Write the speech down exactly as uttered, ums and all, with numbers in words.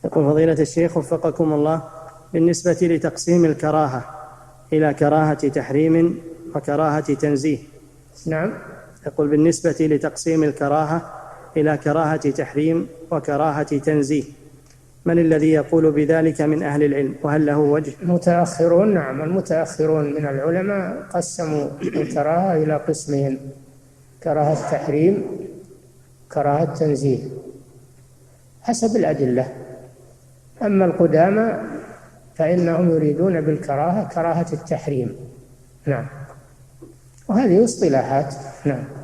يقول فضيلة الشيخ وفقكم الله، بالنسبة لتقسيم الكراهة إلى كراهة تحريم وكراهة تنزيه. نعم. يقول بالنسبة لتقسيم الكراهة إلى كراهة تحريم وكراهة تنزيه، من الذي يقول بذلك من أهل العلم، وهل له وجه؟ المتأخرون. نعم، المتأخرون من العلماء قسموا الكراهة إلى قسمين: كراهة تحريم، كراهة تنزيه، حسب الأدلة. أما القدامى فإنهم يريدون بالكراهة كراهة التحريم. نعم، وهذه اصطلاحات. نعم.